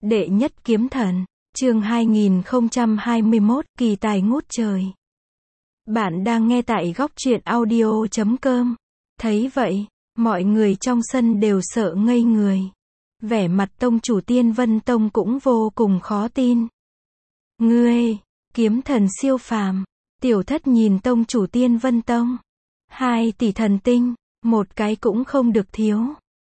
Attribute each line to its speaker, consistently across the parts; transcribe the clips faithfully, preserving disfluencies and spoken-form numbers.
Speaker 1: Đệ nhất kiếm thần, chương hai nghìn không trăm hai mươi mốt, kỳ tài ngút trời. Bạn đang nghe tại góc truyện audio chấm com. Thấy vậy, mọi người trong sân đều sợ ngây người. Vẻ mặt tông chủ Tiên Vân Tông cũng vô cùng khó tin. Ngươi, kiếm thần siêu phàm. Tiểu thất nhìn tông chủ Tiên Vân Tông. Hai tỷ thần tinh, một cái cũng không được thiếu.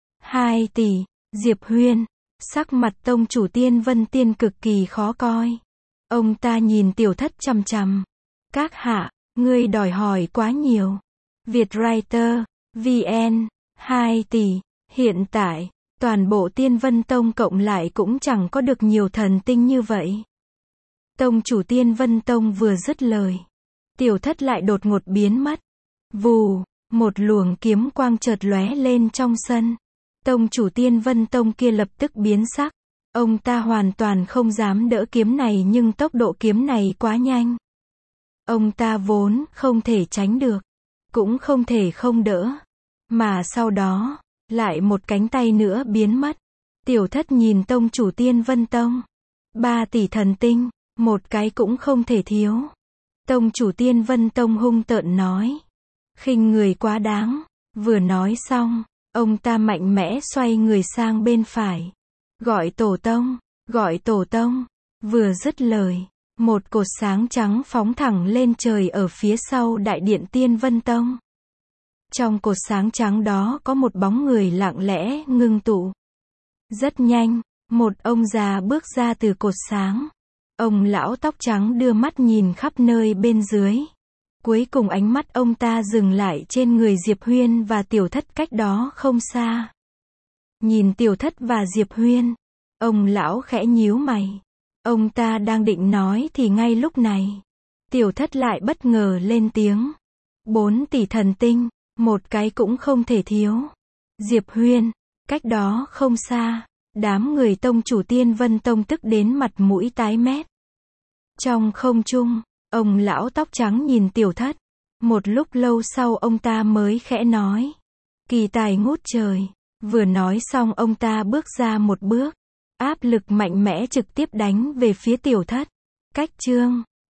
Speaker 1: Hai tỷ, Diệp Huyên. Sắc mặt tông chủ Tiên Vân Tiên cực kỳ khó coi. Ông ta nhìn tiểu thất chằm chằm. Các hạ, ngươi đòi hỏi quá nhiều. Vietwriter, vê en, hai tỷ. Hiện tại, toàn bộ Tiên Vân Tông cộng lại cũng chẳng có được nhiều thần tinh như vậy. Tông chủ Tiên Vân Tông vừa dứt lời. Tiểu thất lại đột ngột biến mất. Vù, một luồng kiếm quang chợt lóe lên trong sân. Tông chủ Tiên Vân Tông kia lập tức biến sắc. Ông ta hoàn toàn không dám đỡ kiếm này nhưng tốc độ kiếm này quá nhanh. Ông ta vốn không thể tránh được, cũng không thể không đỡ. Mà sau đó, lại một cánh tay nữa biến mất. Tiểu thất nhìn tông chủ Tiên Vân Tông. Ba tỷ thần tinh, một cái cũng không thể thiếu. Tông chủ Tiên Vân Tông hung tợn nói. Khinh người quá đáng. Vừa nói xong, ông ta mạnh mẽ xoay người sang bên phải. Gọi tổ tông, gọi tổ tông. Vừa dứt lời, một cột sáng trắng phóng thẳng lên trời ở phía sau đại điện Tiên Vân Tông. Trong cột sáng trắng đó có một bóng người lặng lẽ ngưng tụ. Rất nhanh, một ông già bước ra từ cột sáng. Ông lão tóc trắng đưa mắt nhìn khắp nơi bên dưới. Cuối cùng ánh mắt ông ta dừng lại trên người Diệp Huyên và Tiểu Thất cách đó không xa. Nhìn Tiểu Thất và Diệp Huyên, ông lão khẽ nhíu mày. Ông ta đang định nói thì ngay lúc này, Tiểu Thất lại bất ngờ lên tiếng. Bốn tỷ thần tinh, một cái cũng không thể thiếu. Diệp Huyên, cách đó không xa, đám người tông chủ Tiên Vân Tông tức đến mặt mũi tái mét. Trong không trung, ông lão tóc trắng nhìn Tiểu Thất. Một lúc lâu sau ông ta mới khẽ nói. Kỳ tài ngút trời. Vừa nói xong ông ta bước ra một bước. Áp lực mạnh mẽ trực tiếp đánh về phía Tiểu Thất. Cách chương